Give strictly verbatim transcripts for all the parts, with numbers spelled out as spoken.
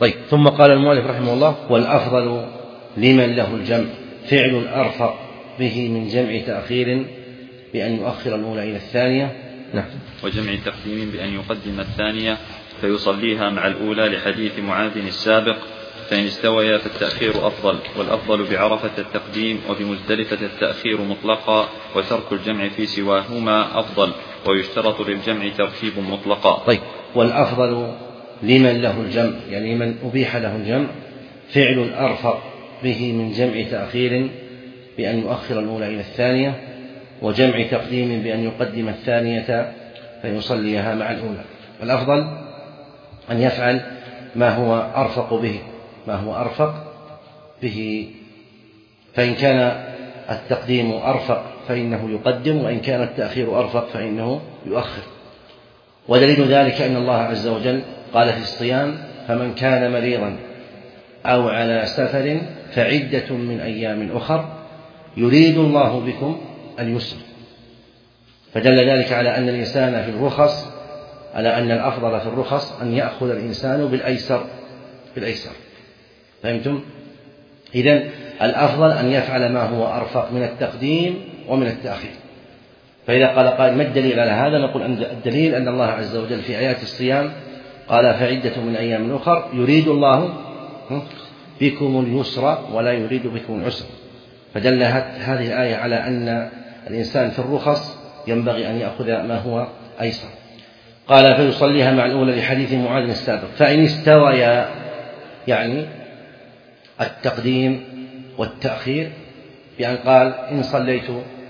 طيب، ثم قال المؤلف رحمه الله: والأفضل لمن له الجمع فعل الأرفق به من جمع تأخير بأن يؤخر الأولى إلى الثانية. نعم. وجمع تقديم بأن يقدم الثانية فيصليها مع الأولى لحديث معاذ السابق: فإن استويا فالتأخير أفضل، والأفضل بعرفة التقديم، وبمزدلفة التأخير مطلقا، وترك الجمع في سواهما أفضل، ويشترط للجمع ترتيب مطلقا. طيب، والأفضل لمن له الجمع، يعني من أبيح له الجمع، فعل الأرفق به من جمع تأخير بأن يؤخر الأولى إلى الثانية، وجمع تقديم بأن يقدم الثانية فيصليها مع الأولى. الأفضل أن يفعل ما هو أرفق به ما هو أرفق به فإن كان التقديم أرفق فإنه يقدم، وإن كان التأخير أرفق فإنه يؤخر. ودليل ذلك أن الله عز وجل قال في الصيام: فمن كان مريضا أو على سفر فعدة من أيام أخر يريد الله بكم اليسر. فدل ذلك على أن الإنسان في الرخص على أن الأفضل في الرخص أن يأخذ الإنسان بالأيسر بالأيسر فهمتم؟ إذن الأفضل أن يفعل ما هو أرفق من التقديم ومن التأخير. فإذا قال قائل: ما الدليل على هذا؟ نقول أن الدليل أن الله عز وجل في آيات الصيام قال: فعدة من أيام أخر يريد الله بكم اليسر ولا يريد بكم العسر. فدل هذه الآية على أن الإنسان في الرخص ينبغي أن يأخذ ما هو أيسر. قال: فيصليها مع الأولى لحديث معاذ السابق. فإن استويا، يعني التقديم والتأخير، بأن قال: إن صليت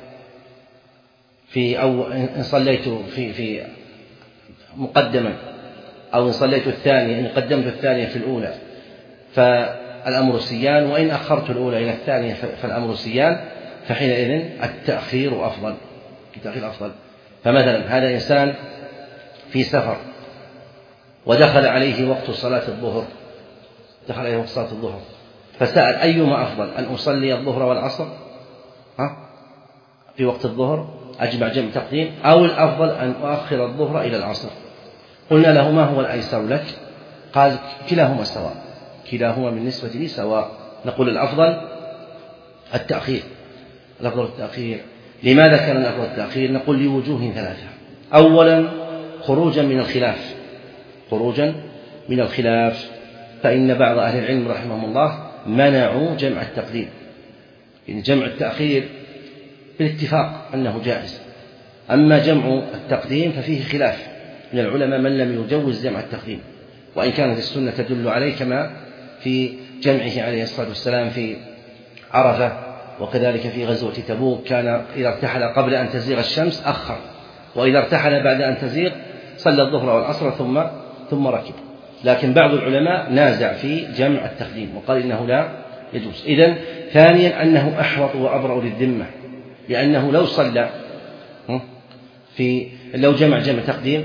في أو إن صليت في في مقدما، أو إن صليت الثانية، إن قدمت الثانية في الأولى فالأمر سيان، وإن أخرت الأولى إلى الثانية فالأمر سيان، فحينئذ التأخير أفضل التأخير أفضل. فمثلا هذا إنسان في سفر ودخل عليه وقت صلاة الظهر دخل عليه وقت صلاة الظهر فسأل: أيما أفضل، أن أصلي الظهر والعصر ها في وقت الظهر أجمع جمع تقديم، أو الأفضل أن أؤخر الظهر إلى العصر؟ قلنا له: ما هو الأيسر لك؟ قال: كلاهما سواء كلاهما بالنسبة لي سواء. نقول: الأفضل التأخير الأفضل التأخير. لماذا كان الأفضل التأخير؟ نقول: لوجوه ثلاثة. أولا، خروجا من الخلاف خروجا من الخلاف فإن بعض أهل العلم رحمهم الله منعوا جمع التقديم، يعني جمع التأخير بالاتفاق أنه جائز، أما جمع التقديم ففيه خلاف من العلماء من لم يجوز جمع التقديم، وإن كانت السنة تدل عليه، كما في جمعه عليه الصلاة والسلام في عرفة، وكذلك في غزوة تبوك كان إذا ارتحل قبل أن تزيغ الشمس أخر، وإذا ارتحل بعد أن تزيغ صلى الظهر والعصر ثم ثم ركب. لكن بعض العلماء نازع في جمع التقديم وقال إنه لا يجوز. إذن ثانيا أنه أحوط وأبرأ للذمة، لأنه لو صلى في لو جمع جمع تقديم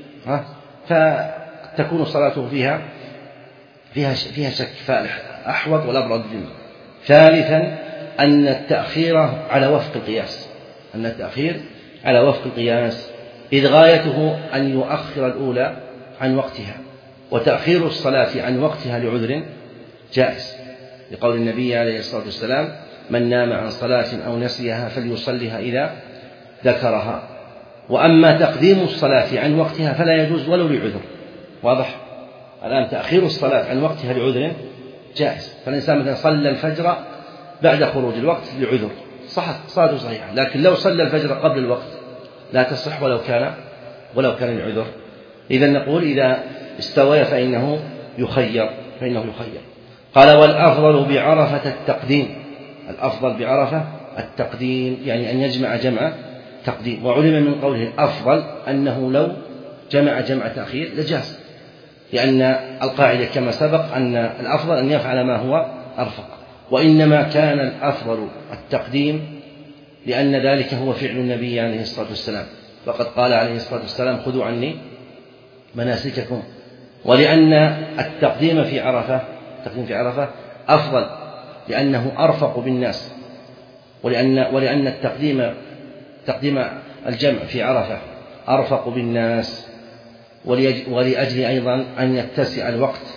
فتكون صلاته فيها فيها فيها شك، فأحوط والأبرأ للذمة. ثالثا أن التأخير على وفق القياس أن التأخير على وفق القياس إذ غايته أن يؤخر الأولى عن وقتها، وتأخير الصلاة عن وقتها لعذر جائز، لقول النبي عليه الصلاة والسلام: من نام عن صلاة أو نسيها فليصلها إذا ذكرها. وأما تقديم الصلاة عن وقتها فلا يجوز ولو لعذر. واضح؟ الآن تأخير الصلاة عن وقتها لعذر جائز، فالإنسان مثلا صلى الفجر بعد خروج الوقت لعذر، صحت صلاته صحيحة، لكن لو صلى الفجر قبل الوقت لا تصح ولو كان ولو كان العذر. إذا نقول: إذا استوى فإنه يخير فإنه يخير. قال: والأفضل بعرفة التقديم الأفضل بعرفة التقديم، يعني أن يجمع جمع تقديم. وعلم من قوله الأفضل أنه لو جمع جمع تأخير لجاز، لأن القاعدة كما سبق أن الأفضل أن يفعل ما هو أرفق، وإنما كان الأفضل التقديم لأن ذلك هو فعل النبي عليه الصلاة والسلام، وقد قال عليه الصلاة والسلام: خذوا عني مناسككم. ولأن التقديم في عرفة التقديم في عرفة أفضل لأنه أرفق بالناس، ولأن ولأن التقديم تقديم الجمع في عرفة أرفق بالناس، ولأجل أيضا أن يتسع الوقت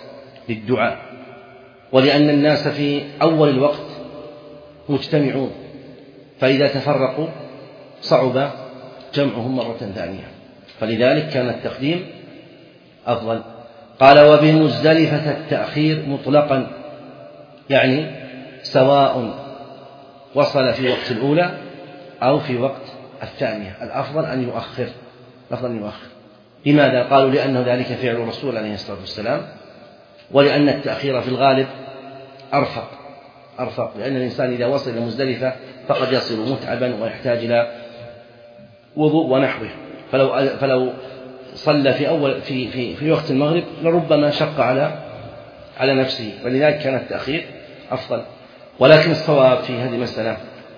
للدعاء، ولأن الناس في أول الوقت مجتمعون، فإذا تفرقوا صعب جمعهم مرة ثانية، فلذلك كان التقديم أفضل. قال وبمزدلفة التأخير مطلقا، يعني سواء وصل في وقت الأولى أو في وقت الثانية، الأفضل أن يؤخر، الأفضل أن يؤخر. لماذا؟ قالوا لأنه ذلك فعل الرسول عليه الصلاة والسلام، ولأن التأخير في الغالب أرفق أرفق لأن الإنسان إذا وصل إلى مزدلفة فقد يصل متعبا ويحتاج إلى وضوء ونحوه، فلو فلو صلى في أول في في في وقت المغرب لربما شق على على نفسه، ولذلك كان التأخير أفضل. ولكن الصواب في هذه المسألة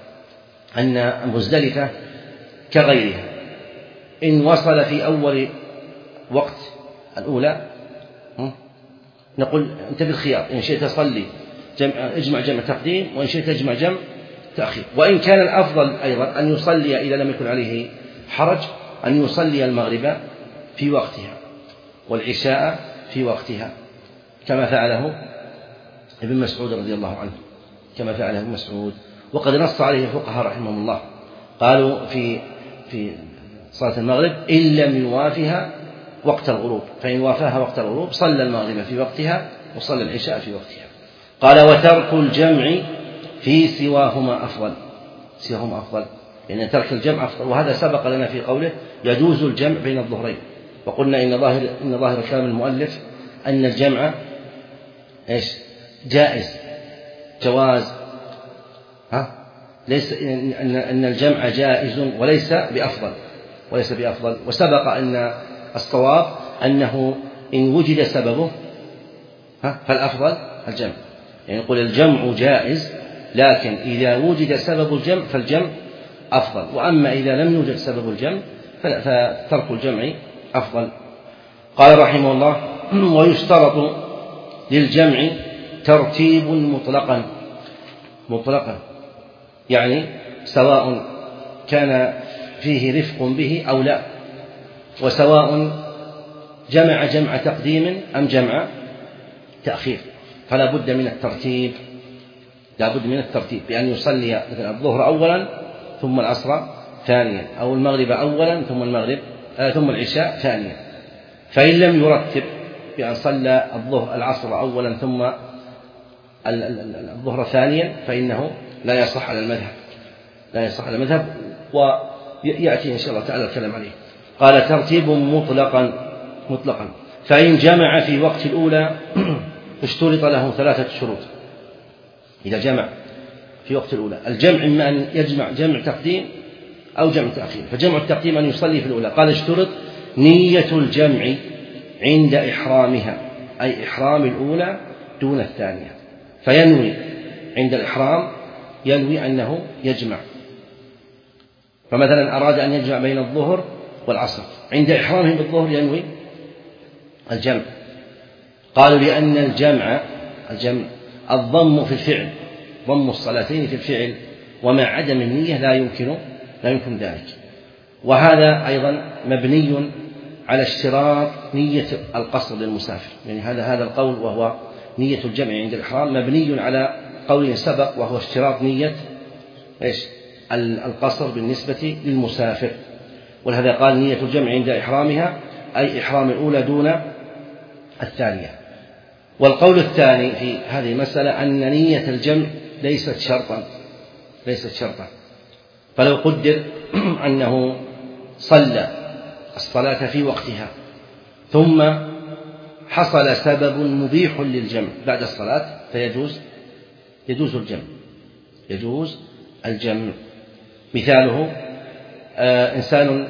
أن مزدلفة كغيرها إن وصل في أول وقت الأولى نقول أنت بالخيار، إن شئت صلي جمع اجمع جمع تقديم، وإن شئت اجمع جمع تأخير. وإن كان الأفضل أيضا أن يصلي إذا لم يكن عليه حرج أن يصلي المغرب في وقتها والعشاء في وقتها، كما فعله ابن مسعود رضي الله عنه، كما فعله ابن مسعود. وقد نص عليه الفقهاء رحمهم الله، قالوا في في صلاة المغرب إن لم يوافها وقت الغروب، فإن وافاها وقت الغروب صلى المغرب في وقتها وصلى العشاء في وقتها. قال وترك الجمع في سواهما أفضل، سواهما أفضل لأن ترك الجمع أفضل، وهذا سبق لنا في قوله يجوز الجمع بين الظهرين، وقلنا إن ظاهر إن ظاهر كلام المؤلف أن الجمع إيش جائز، جواز ها ليس أن أن الجمع جائز وليس بأفضل وليس بأفضل وسبق أن الصواب أنه إن وجد سببه ها فالأفضل الجمع، يعني نقول الجمع جائز لكن إذا وجد سبب الجمع فالجمع أفضل، وأما إذا لم يوجد سبب الجمع فترك الجمع أفضل. قال رحمه الله ويشترط للجمع ترتيب مطلقا، مطلقا يعني سواء كان فيه رفق به أو لا، وسواء جمع جمع تقديم أم جمع تأخير، فلا بد من الترتيب، لا بد من الترتيب بأن يصلي مثلا الظهر أولا ثم العصر ثانيا، أو المغرب أولا ثم المغرب آه ثم العشاء ثانيا. فإن لم يرتب بأن صلى الظهر العصر أولا ثم الظهر ثانيا فإنه لا يصح على المذهب، لا يصح على المذهب، ويأتي إن شاء الله تعالى الكلام عليه. قال ترتيب مطلقا مطلقا فإن جمع في وقت الأولى اشترط له ثلاثة شروط. إذا جمع في وقت الأولى الجمع إما أن يجمع جمع تقديم أو جمع تأخير، فجمع التقديم أن يصلي في الأولى. قال اشترط نية الجمع عند إحرامها، أي إحرام الأولى دون الثانية، فينوي عند الإحرام ينوي أنه يجمع، فمثلا أراد أن يجمع بين الظهر والعصر عند إحرامه بالظهر ينوي الجمع. قالوا لأن الجمع الجمع الضم في الفعل، ضم الصلاتين في الفعل، ومع عدم النية لا يمكن لا يمكن ذلك. وهذا أيضا مبني على اشتراط نية القصر للمسافر، يعني هذا هذا القول وهو نية الجمع عند الإحرام مبني على قول سبق وهو اشتراط نية إيش القصر بالنسبة للمسافر، ولهذا قال نية الجمع عند إحرامها أي إحرام الأولى دون الثانية. والقول الثاني في هذه المسألة أن نية الجمع ليست شرطا ليست شرطا فلو قدر أنه صلى الصلاة في وقتها ثم حصل سبب مبيح للجمع بعد الصلاة فيجوز يجوز الجمع يجوز الجمع. مثاله آه إنسان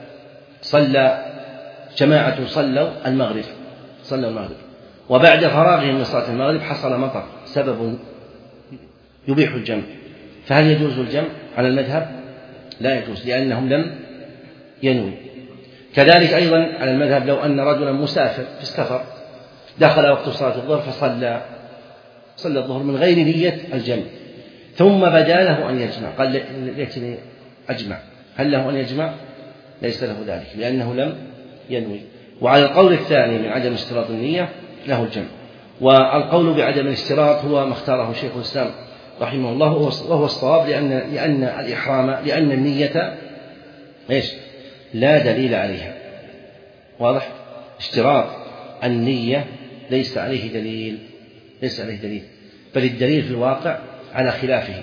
صلى جماعة صلوا المغرب صلوا المغرب وبعد فراغهم من صلاة المغرب حصل مطر سبب يبيح الجمع، فهل يجوز الجمع على المذهب؟ لا يجوز لأنهم لم ينوي. كذلك أيضا على المذهب لو أن رجلا مسافر في السفر دخل وقت صلاة الظهر فصلى صلى الظهر من غير نية الجمع ثم بدا له أن يجمع قال ليتني أجمع، هل له أن يجمع؟ ليس له ذلك لأنه لم ينوي. وعلى القول الثاني من عدم اشتراط النية له الجمع. والقول بعدم الاشتراط هو ما اختاره شيخ الإسلام رحمه الله وهو الصواب، لأن لأن الإحرام لأن النية إيش لا دليل عليها. واضح؟ اشتراط النية ليس عليه دليل، ليس عليه دليل، بل الدليل في الواقع على خلافه،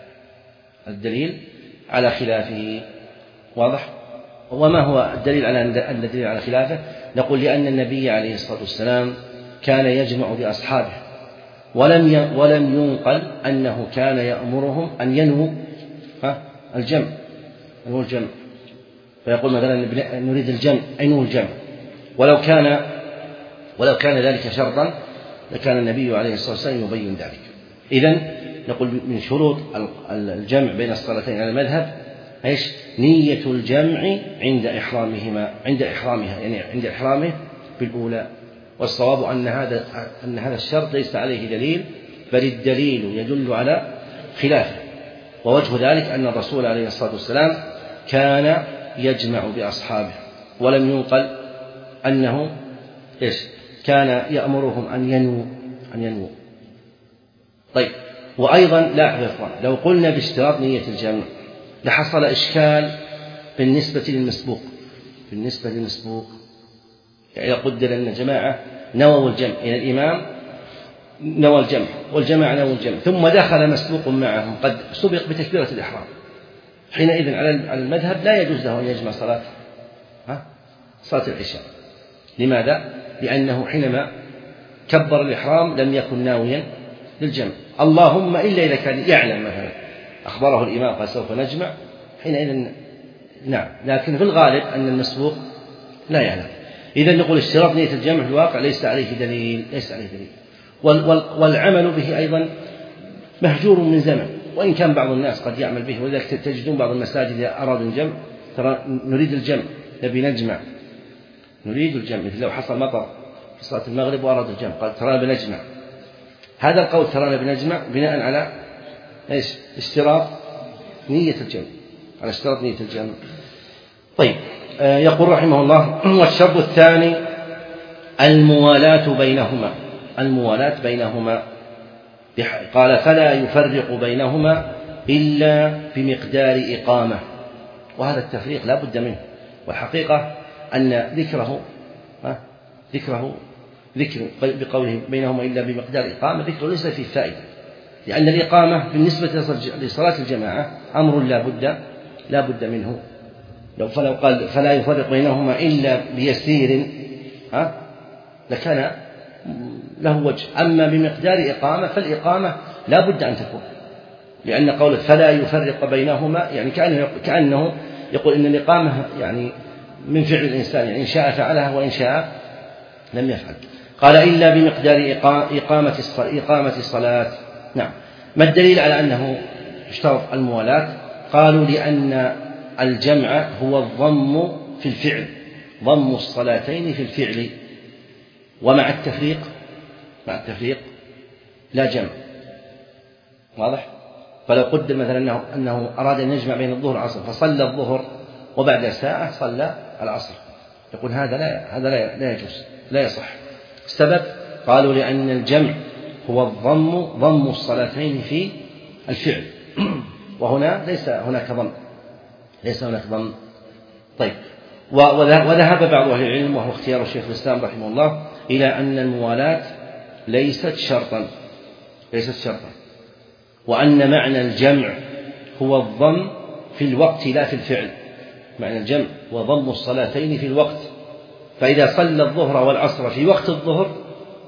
الدليل على خلافه. واضح؟ وما هو الدليل على أن الدليل على خلافه؟ نقول لأن النبي عليه الصلاة والسلام كان يجمع بأصحابه، ولم ولم ينقل أنه كان يأمرهم أن ينووا الجمع، ينووا الجمع، فيقول مثلا نريد الجمع، أنووا الجمع، ولو كان ولو كان ذلك شرطا لكان النبي عليه الصلاة والسلام يبين ذلك. إذن نقول من شروط الجمع بين الصلاتين على المذهب ايش؟ نية الجمع عند إحرامهما، عند إحرامها، يعني عند إحرامه بالأولى. والصواب أن هذا أن هذا الشرط ليس عليه دليل، بل الدليل يدل على خلافه. ووجه ذلك أن الرسول عليه الصلاة والسلام كان يجمع بأصحابه، ولم ينقل أنه ايش؟ كان يأمرهم أن ينووا أن ينووا. طيب، وأيضا لاحظ لو قلنا باشتراط نية الجمع لحصل إشكال بالنسبة للمسبوق، بالنسبة للمسبوق يعني قدر أن الجماعة نووا الجمع، يعني الإمام نوى الجمع والجماعة نووا الجمع، ثم دخل مسبوق معهم قد سبق بتكبيرة الإحرام، حينئذ على المذهب لا يجوز له أن يجمع صلاة ها صلاة العشاء. لماذا؟ لأنه حينما كبر الإحرام لم يكن ناويا للجمع، اللهم إلا إذا كان يعلم مثلا أخبره الإمام قال سوف نجمع، حينئذ نعم، لكن في الغالب أن المسبوق لا يعلم. إذا نقول اشتراط نية الجمع في الواقع ليس عليه دليل، ليس عليه دليل. والعمل به أيضا مهجور من زمن، وإن كان بعض الناس قد يعمل به، ولذلك تجدون بعض المساجد إذا أرادوا الجمع ترى نريد الجمع، نبي نجمع، نريد الجمع، مثل لو حصل مطر في صلاة المغرب وأراد الجمع قال ترانا بنجمع. هذا القول ترانا بنجمع بناء على ايش؟ اشتراط نية الجمع، على اشتراط نية الجمع. طيب، آه يقول رحمه الله: والشرط الثاني الموالاة بينهما، الموالاة بينهما، قال فلا يفرق بينهما إلا بمقدار إقامة. وهذا التفريق لا بد منه، والحقيقة أن ذكره آه ذكره ذكر بقوله بينهما إلا بمقدار إقامة، ذكره ليس فيه فائدة، لأن الإقامة بالنسبة لصلاة الجماعة أمر لا بد لا بد منه. لو فلو قال فلا يفرق بينهما إلا بيسير ها لكان له وجه. أما بمقدار إقامة فالإقامة لا بد أن تكون، لأن قوله فلا يفرق بينهما يعني كأنه, كأنه يقول إن الإقامة يعني من فعل الإنسان، يعني إن شاء فعلها وإن شاء لم يفعل. قال إلا بمقدار إقامة إقامة الصلاة. نعم. ما الدليل على أنه اشترط الموالاة؟ قالوا لأن الجمع هو الضم في الفعل، ضم الصلاتين في الفعل، ومع التفريق مع التفريق لا جمع. واضح؟ فلو قدر مثلا أنه, أنه أراد أن يجمع بين الظهر والعصر فصلى الظهر وبعد ساعة صلى العصر، يقول هذا لا هذا لا, لا يجوز، لا يصح. السبب قالوا لأن الجمع هو الضم ضم الصلاتين في الفعل، وهنا ليس هناك ضم، ليس هناك ضم. طيب، وذهب بعض أهل العلم وهو اختيار شيخ الإسلام رحمه الله إلى أن الموالاة ليست شرطا، ليست شرطا، وأن معنى الجمع هو الضم في الوقت لا في الفعل. معنى الجمع هو ضم الصلاتين في الوقت، فإذا صلى الظهر والعصر في وقت الظهر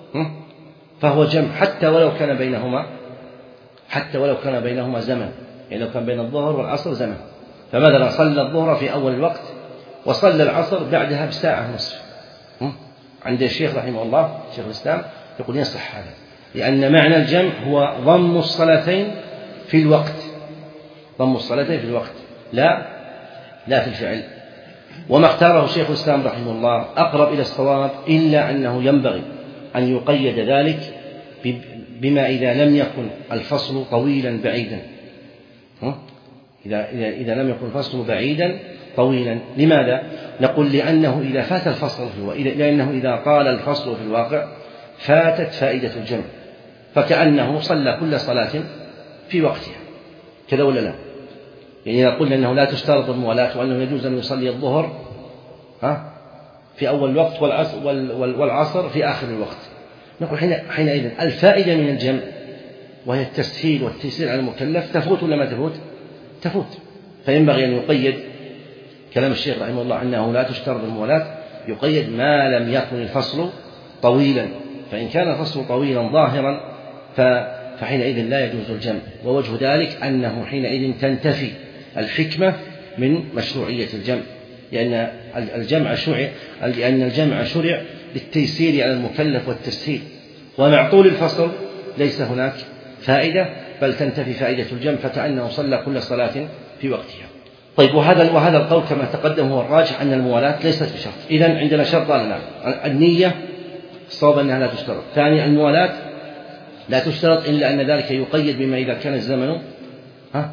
فهو جمع، حتى ولو كان بينهما حتى ولو كان بينهما زمن، يعني لو كان بين الظهر والعصر زمن، فمثلا صلى الظهر في أول الوقت وصلى العصر بعدها بساعة نصف، عند الشيخ رحمه الله شيخ الإسلام يقول يصح هذا، لأن معنى الجمع هو ضم الصلاتين في الوقت، ضم الصلاتين في الوقت لا لا في الفعل. وما اختاره شيخ الإسلام رحمه الله أقرب إلى الصواب، إلا أنه ينبغي أن يقيد ذلك بما إذا لم يكن الفصل طويلا بعيدا، إذا, إذا, إذا لم يكن الفصل بعيدا طويلا. لماذا؟ نقول لأنه إذا فات الفصل في الواقع، لأنه إذا طال الفصل في الواقع فاتت فائدة الجمع، فكأنه صلى كل صلاة في وقتها، كذا ولا لا؟ يعني إذا قلنا أنه لا تشترط الموالاة وأنه يجوز أن يصلي الظهر ها في أول الوقت والعصر, والعصر في آخر الوقت، نقول حينئذ الفائدة من الجمع وهي التسهيل والتيسير على المكلف تفوت ولا ما تفوت؟ تفوت. فينبغي أن يقيد كلام الشيخ رحمه الله أنه لا تشترط الموالاة، يقيد ما لم يكن الفصل طويلا، فإن كان الفصل طويلا ظاهرا فحينئذ لا يجوز الجمع، ووجه ذلك أنه حينئذ تنتفي الحكمة من مشروعية الجمع، لأن الجمع شرع لأن الجمع شرع للتيسير على المكلف والتسهيل، ومع طول الفصل ليس هناك فائدة بل تنتفي فائدة الجمع، فكأنه صلى كل صلاة في وقتها. طيب وهذا وهذا القول كما تقدم هو الراجح أن الموالاة ليست بشرط. إذن عندنا شرط ولا لا؟ النية الصواب أنها لا تشترط. ثانيا الموالاة لا تشترط إلا أن ذلك يقيد بما إذا كان الزمن ها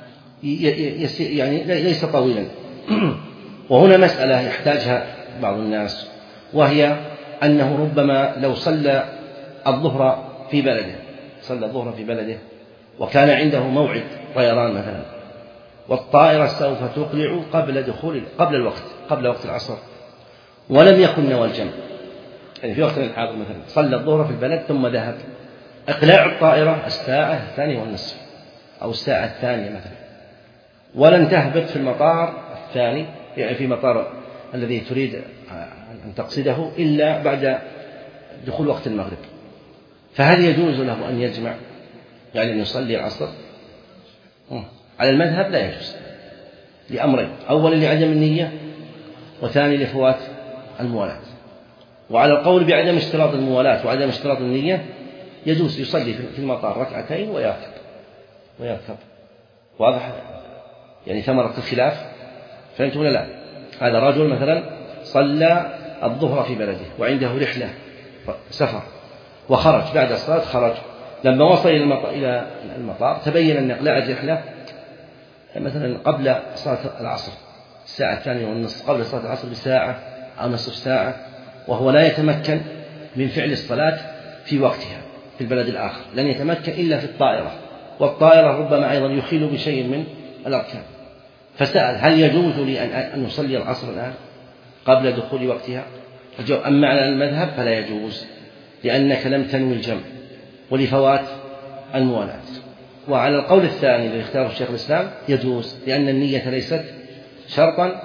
يعني ليس طويلا. وهنا مسألة يحتاجها بعض الناس، وهي أنه ربما لو صلى الظهر في بلده صلى الظهر في بلده وكان عنده موعد طيران مثلا، والطائرة سوف تقلع قبل دخول قبل الوقت قبل وقت العصر، ولم يكن نوى الجمع، يعني في وقت الحاضر مثلا صلى الظهر في البلد ثم ذهب، إقلاع الطائرة الساعة الثانية والنصف أو الساعة الثانية مثلا، ولن تهبط في المطار الثاني يعني في مطار الذي تريد أن تقصده إلا بعد دخول وقت المغرب، فهل يجوز له أن يجمع يعني أن يصلي العصر؟ على المذهب لا يجوز لأمرين، أولا لعدم النية، وثاني لفوات الموالاة. وعلى القول بعدم اشتراط الموالاة وعدم اشتراط النية يجوز يصلي في المطار ركعتين ويركب ويركب واضح يعني ثمرة الخلاف، فهمت ولا لا؟ هذا رجل مثلا صلى الظهر في بلده وعنده رحلة سفر وخرج بعد الصلاة، خرج لما وصل إلى المطار تبين أن إقلاع الرحلة مثلا قبل صلاة العصر الساعة الثانية والنصف، قبل صلاة العصر بساعة أو نصف ساعة، وهو لا يتمكن من فعل الصلاة في وقتها في البلد الآخر، لن يتمكن إلا في الطائرة، والطائرة ربما أيضا يخيل بشيء من الأركان، فسأل هل يجوز لي أن يصلي العصر الآن قبل دخول وقتها؟ الجواب أما على المذهب فلا يجوز، لأنك لم تنوي الجمع ولفوات الموالاة. وعلى القول الثاني الذي اختاره الشيخ الإسلام يجوز، لأن النية ليست شرطا،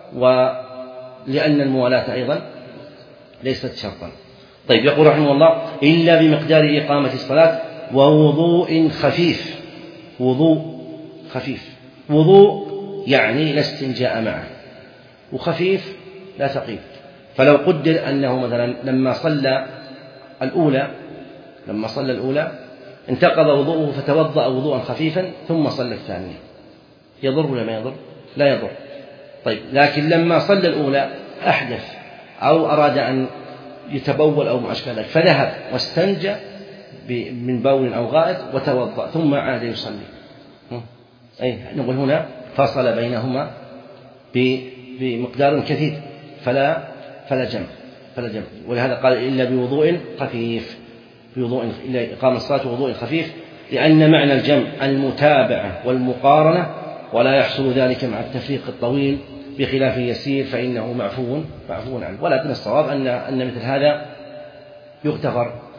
ولأن الموالاة أيضا ليست شرطا. طيب يقول رحمه الله إلا بمقدار إقامة الصلاة ووضوء خفيف. وضوء خفيف، وضوء يعني لا استنجاء معه، وخفيف لا ثقيل. فلو قدر أنه مثلا لما صلى الأولى لما صلى الأولى انتقض وضوءه فتوضأ وضوءا خفيفا ثم صلى الثانية، يضر ولا ما يضر؟ لا يضر. طيب لكن لما صلى الأولى أحدث أو أراد أن يتبول أو ما أشبه ذلك فذهب واستنجى من بول أو غائط وتوضأ ثم عاد يصلي، أي نقول هنا فصل بينهما بمقدار كثير فلا فلا جمع فلا جمع ولهذا قال إلا بوضوء خفيف، بوضوء إلا إقام الصلاة ووضوء خفيف، لأن معنى الجمع المتابعة والمقارنة، ولا يحصل ذلك مع التفريق الطويل بخلاف يسير فإنه معفو معفو عنه. ولكن الصواب أن أن مثل هذا يغتفر